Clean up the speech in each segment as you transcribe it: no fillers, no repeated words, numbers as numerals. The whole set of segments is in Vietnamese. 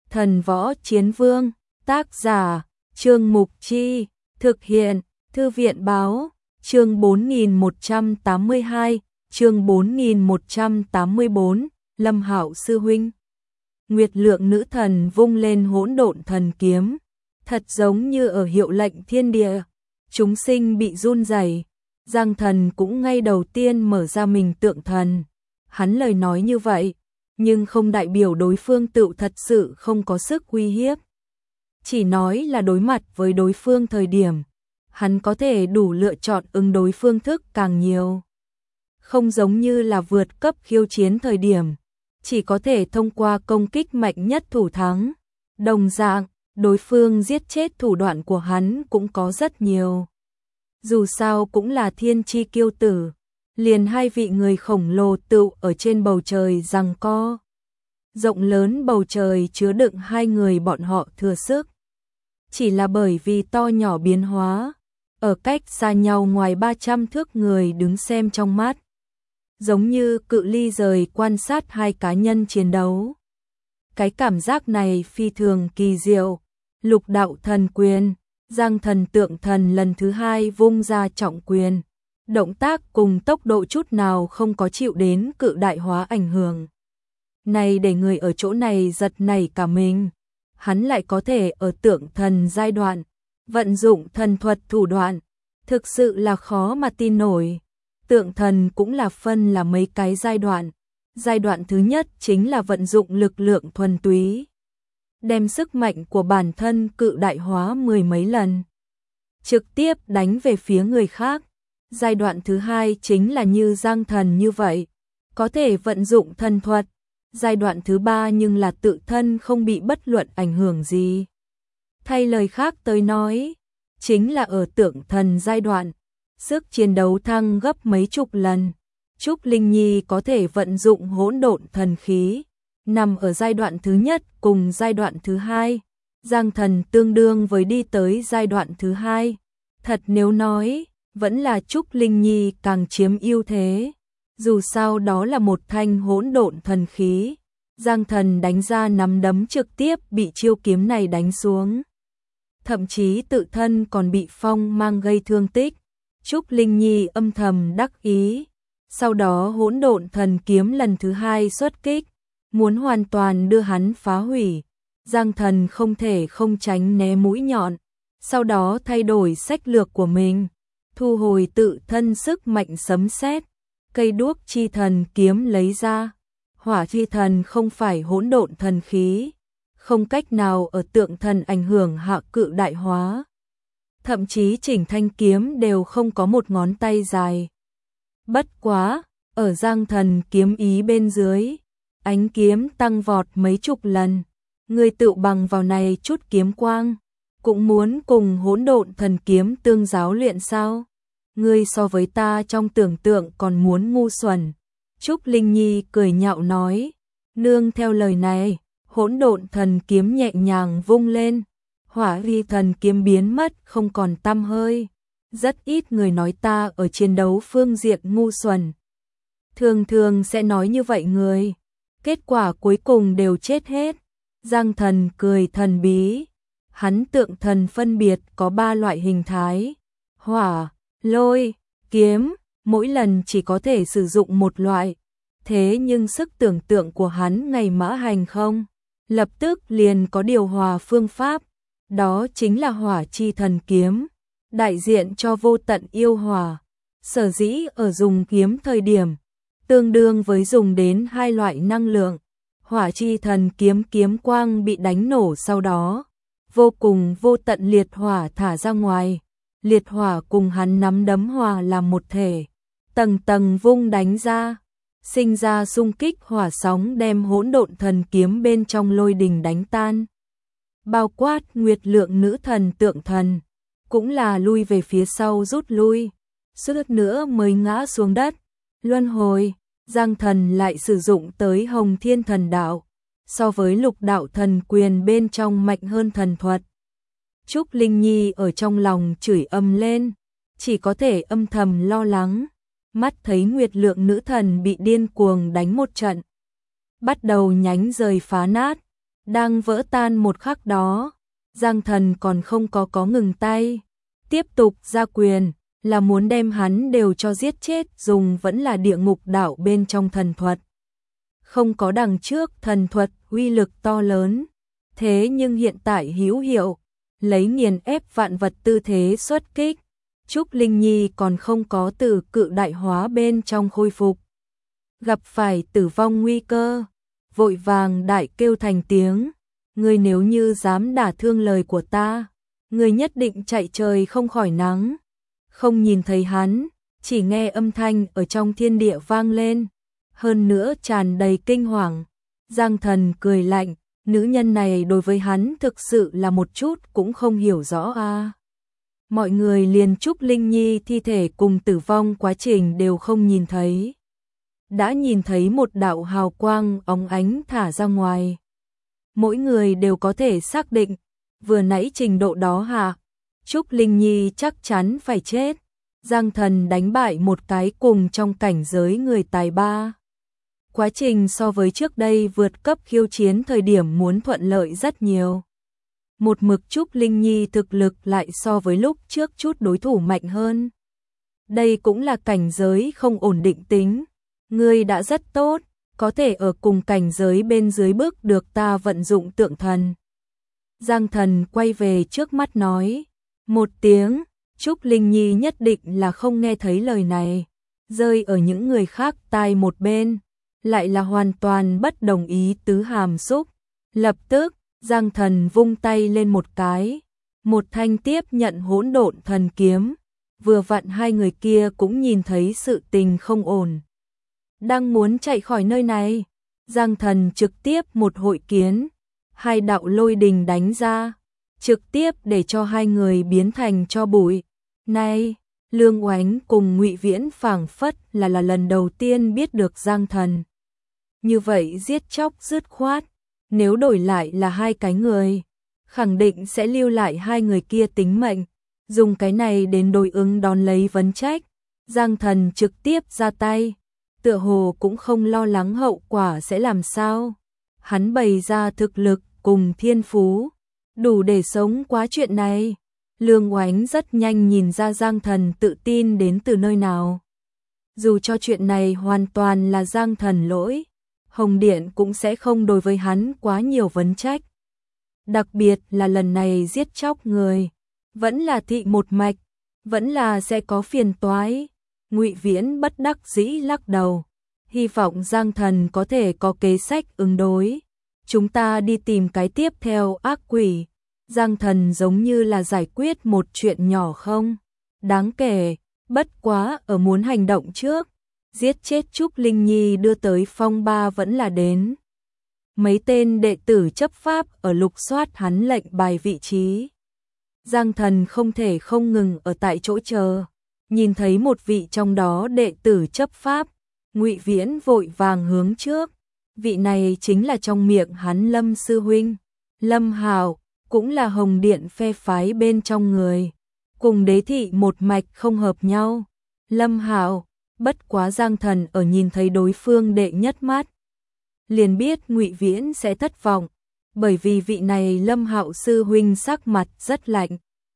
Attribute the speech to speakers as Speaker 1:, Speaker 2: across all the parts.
Speaker 1: Thần Võ Chiến Vương, tác giả, Trương Mục Chi, thực hiện, Thư viện Báo, chương 4182, chương 4184, Lâm Hạo sư huynh. Nguyệt Lượng nữ thần vung lên hỗn độn thần kiếm, thật giống như ở hiệu lệnh thiên địa, chúng sinh bị run rẩy. Giang Thần cũng ngay đầu tiên mở ra mình tượng thần. Hắn lời nói như vậy, nhưng không đại biểu đối phương tự thật sự không có sức uy hiếp. Chỉ nói là đối mặt với đối phương thời điểm, hắn có thể đủ lựa chọn ứng đối phương thức càng nhiều. Không giống như là vượt cấp khiêu chiến thời điểm, chỉ có thể thông qua công kích mạnh nhất thủ thắng. Đồng dạng, đối phương giết chết thủ đoạn của hắn cũng có rất nhiều. Dù sao cũng là thiên chi kiêu tử, liền hai vị người khổng lồ tựu ở trên bầu trời giằng co. Rộng lớn bầu trời chứa đựng hai người bọn họ thừa sức. Chỉ là bởi vì to nhỏ biến hóa, ở cách xa nhau ngoài 300 thước người đứng xem trong mắt. Giống như cự ly rời quan sát hai cá nhân chiến đấu. Cái cảm giác này phi thường kỳ diệu. Lục đạo thần quyền, Giang Thần tượng thần lần thứ hai vung ra trọng quyền. Động tác cùng tốc độ chút nào không có chịu đến cự đại hóa ảnh hưởng. Này để người ở chỗ này giật nảy cả mình. Hắn lại có thể ở tượng thần giai đoạn, vận dụng thần thuật thủ đoạn. Thực sự là khó mà tin nổi. Tượng thần cũng là phân là mấy cái giai đoạn. Giai đoạn thứ nhất chính là vận dụng lực lượng thuần túy, đem sức mạnh của bản thân cự đại hóa mười mấy lần, trực tiếp đánh về phía người khác. Giai đoạn thứ hai chính là như Giang Thần như vậy, có thể vận dụng thần thuật. Giai đoạn thứ ba nhưng là tự thân không bị bất luận ảnh hưởng gì. Thay lời khác tới nói, chính là ở tượng thần giai đoạn, sức chiến đấu thăng gấp mấy chục lần. Trúc Linh Nhi có thể vận dụng hỗn độn thần khí, nằm ở giai đoạn thứ nhất cùng giai đoạn thứ hai. Giang Thần tương đương với đi tới giai đoạn thứ hai. Thật nếu nói, vẫn là Trúc Linh Nhi càng chiếm ưu thế. Dù sao đó là một thanh hỗn độn thần khí. Giang Thần đánh ra nắm đấm trực tiếp bị chiêu kiếm này đánh xuống. Thậm chí tự thân còn bị phong mang gây thương tích. Trúc Linh Nhi âm thầm đắc ý. Sau đó hỗn độn thần kiếm lần thứ hai xuất kích, muốn hoàn toàn đưa hắn phá hủy. Giang Thần không thể không tránh né mũi nhọn, sau đó thay đổi sách lược của mình, thu hồi tự thân sức mạnh sấm sét. Cây đuốc chi thần kiếm lấy ra. Hỏa chi thần không phải hỗn độn thần khí, không cách nào ở tượng thần ảnh hưởng hạ cự đại hóa. Thậm chí chỉnh thanh kiếm đều không có một ngón tay dài. Bất quá, ở Giang Thần kiếm ý bên dưới, ánh kiếm tăng vọt mấy chục lần. Người tự bằng vào này chút kiếm quang, cũng muốn cùng hỗn độn thần kiếm tương giáo luyện sao? Ngươi so với ta trong tưởng tượng còn muốn ngu xuẩn. Trúc Linh Nhi cười nhạo nói. Nương theo lời này, hỗn độn thần kiếm nhẹ nhàng vung lên. Hỏa vi thần kiếm biến mất không còn tăm hơi. Rất ít người nói ta ở chiến đấu phương diện ngu xuẩn. Thường thường sẽ nói như vậy người. Kết quả cuối cùng đều chết hết. Giang Thần cười thần bí. Hắn tượng thần phân biệt có 3 loại hình thái. Hỏa, lôi, kiếm, mỗi lần chỉ có thể sử dụng một loại. Thế nhưng sức tưởng tượng của hắn ngày mã hành không, lập tức liền có điều hòa phương pháp. Đó chính là hỏa chi thần kiếm, đại diện cho vô tận yêu hỏa. Sở dĩ ở dùng kiếm thời điểm, tương đương với dùng đến 2 loại năng lượng. Hỏa chi thần kiếm kiếm quang bị đánh nổ sau đó, vô cùng vô tận liệt hỏa thả ra ngoài. Liệt hỏa cùng hắn nắm đấm hòa làm một thể, tầng tầng vung đánh ra, sinh ra xung kích hỏa sóng đem hỗn độn thần kiếm bên trong lôi đình đánh tan. Bao quát Nguyệt Lượng nữ thần tượng thần, cũng là lui về phía sau rút lui, suýt nữa mới ngã xuống đất. Luân hồi, Giang Thần lại sử dụng tới Hồng Thiên thần đạo, so với lục đạo thần quyền bên trong mạnh hơn thần thuật. Trúc Linh Nhi ở trong lòng chửi ầm lên, chỉ có thể âm thầm lo lắng. Mắt thấy Nguyệt Lượng nữ thần bị điên cuồng đánh một trận, bắt đầu nhánh rời phá nát. Đang vỡ tan một khắc đó, Giang Thần còn không có ngừng tay, tiếp tục ra quyền, là muốn đem hắn đều cho giết chết, dùng vẫn là địa ngục đạo bên trong thần thuật. Không có đằng trước thần thuật uy lực to lớn, thế nhưng hiện tại hữu hiệu, lấy nghiền ép vạn vật tư thế xuất kích. Trúc Linh Nhi còn không có từ cự đại hóa bên trong khôi phục, gặp phải tử vong nguy cơ, vội vàng đại kêu thành tiếng, ngươi nếu như dám đả thương lời của ta, ngươi nhất định chạy trời không khỏi nắng. Không nhìn thấy hắn, chỉ nghe âm thanh ở trong thiên địa vang lên, hơn nữa tràn đầy kinh hoàng. Giang Thần cười lạnh, nữ nhân này đối với hắn thực sự là một chút cũng không hiểu rõ a. Mọi người liền Trúc Linh Nhi thi thể cùng tử vong quá trình đều không nhìn thấy. Đã nhìn thấy một đạo hào quang óng ánh thả ra ngoài. Mỗi người đều có thể xác định, vừa nãy trình độ đó hạ, Trúc Linh Nhi chắc chắn phải chết. Giang Thần đánh bại một cái cùng trong cảnh giới người tài ba. Quá trình so với trước đây vượt cấp khiêu chiến thời điểm muốn thuận lợi rất nhiều. Một mực Trúc Linh Nhi thực lực lại so với lúc trước chút đối thủ mạnh hơn. Đây cũng là cảnh giới không ổn định tính. Ngươi đã rất tốt, có thể ở cùng cảnh giới bên dưới bước được ta vận dụng tượng thần. Giang Thần quay về trước mắt nói một tiếng, Trúc Linh Nhi nhất định là không nghe thấy lời này, rơi ở những người khác tai một bên, lại là hoàn toàn bất đồng ý tứ hàm xúc. Lập tức, Giang Thần vung tay lên một cái, một thanh tiếp nhận hỗn độn thần kiếm, vừa vặn hai người kia cũng nhìn thấy sự tình không ổn. Đang muốn chạy khỏi nơi này, Giang Thần trực tiếp một hội kiến, hai đạo lôi đình đánh ra, trực tiếp để cho hai người biến thành tro bụi. Này, Lương Oánh cùng Ngụy Viễn phảng phất là lần đầu tiên biết được Giang Thần. Như vậy giết chóc dứt khoát, nếu đổi lại là hai cái người, khẳng định sẽ lưu lại hai người kia tính mệnh, dùng cái này đến đối ứng đón lấy vấn trách. Giang Thần trực tiếp ra tay, tựa hồ cũng không lo lắng hậu quả sẽ làm sao. Hắn bày ra thực lực cùng thiên phú, đủ để sống quá chuyện này. Lương Oánh rất nhanh nhìn ra Giang Thần tự tin đến từ nơi nào. Dù cho chuyện này hoàn toàn là Giang Thần lỗi, Hồng Điện cũng sẽ không đối với hắn quá nhiều vấn trách. Đặc biệt là lần này giết chóc người, vẫn là thị một mạch, vẫn là sẽ có phiền toái. Ngụy Viễn bất đắc dĩ lắc đầu, hy vọng Giang Thần có thể có kế sách ứng đối. Chúng ta đi tìm cái tiếp theo ác quỷ. Giang Thần giống như là giải quyết một chuyện nhỏ không đáng kể, bất quá ở muốn hành động trước, giết chết Trúc Linh Nhi đưa tới phong ba vẫn là đến. Mấy tên đệ tử chấp pháp ở lục soát hắn lệnh bài vị trí. Giang Thần không thể không ngừng ở tại chỗ chờ, nhìn thấy một vị trong đó đệ tử chấp pháp, Ngụy Viễn vội vàng hướng trước. Vị này chính là trong miệng hắn Lâm sư huynh, Lâm Hào, cũng là Hồng Điện phe phái bên trong người, cùng đế thị một mạch không hợp nhau. Lâm Hào, bất quá Giang Thần ở nhìn thấy đối phương đệ nhất mắt, liền biết Ngụy Viễn sẽ thất vọng, bởi vì vị này Lâm Hạo sư huynh sắc mặt rất lạnh.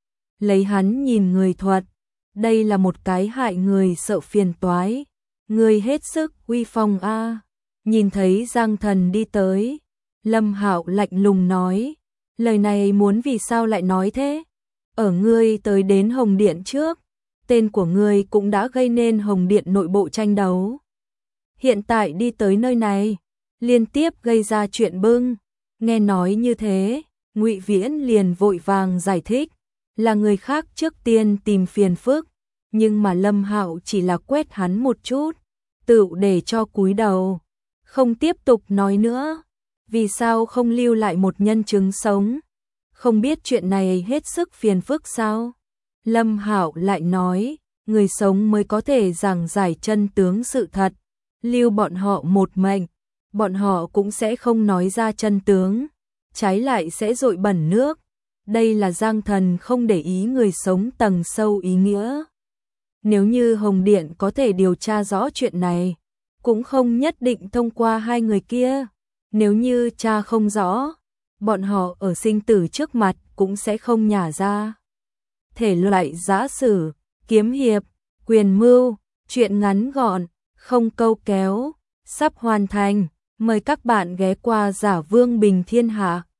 Speaker 1: Lấy hắn nhìn người thuật, đây là một cái hại người sợ phiền toái, người hết sức uy phong a. Nhìn thấy Giang Thần đi tới, Lâm Hạo lạnh lùng nói, lời này muốn vì sao lại nói thế? Ở ngươi tới đến Hồng Điện trước, tên của ngươi cũng đã gây nên Hồng Điện nội bộ tranh đấu. Hiện tại đi tới nơi này, liên tiếp gây ra chuyện bưng. Nghe nói như thế, Ngụy Viễn liền vội vàng giải thích, là người khác trước tiên tìm phiền phức, nhưng mà Lâm Hạo chỉ là quét hắn một chút, tự để cho cúi đầu, không tiếp tục nói nữa. Vì sao không lưu lại một nhân chứng sống? Không biết chuyện này hết sức phiền phức sao? Lâm Hạo lại nói, người sống mới có thể giảng giải chân tướng sự thật, lưu bọn họ một mệnh, bọn họ cũng sẽ không nói ra chân tướng, trái lại sẽ dội bẩn nước. Đây là Giang Thần không để ý người sống tầng sâu ý nghĩa. Nếu như Hồng Điện có thể điều tra rõ chuyện này, cũng không nhất định thông qua hai người kia. Nếu như tra không rõ, bọn họ ở sinh tử trước mặt cũng sẽ không nhả ra. Thể loại giã sử, kiếm hiệp, quyền mưu, truyện ngắn gọn, không câu kéo, sắp hoàn thành. Mời các bạn ghé qua Giả Vương Bình Thiên Hạ.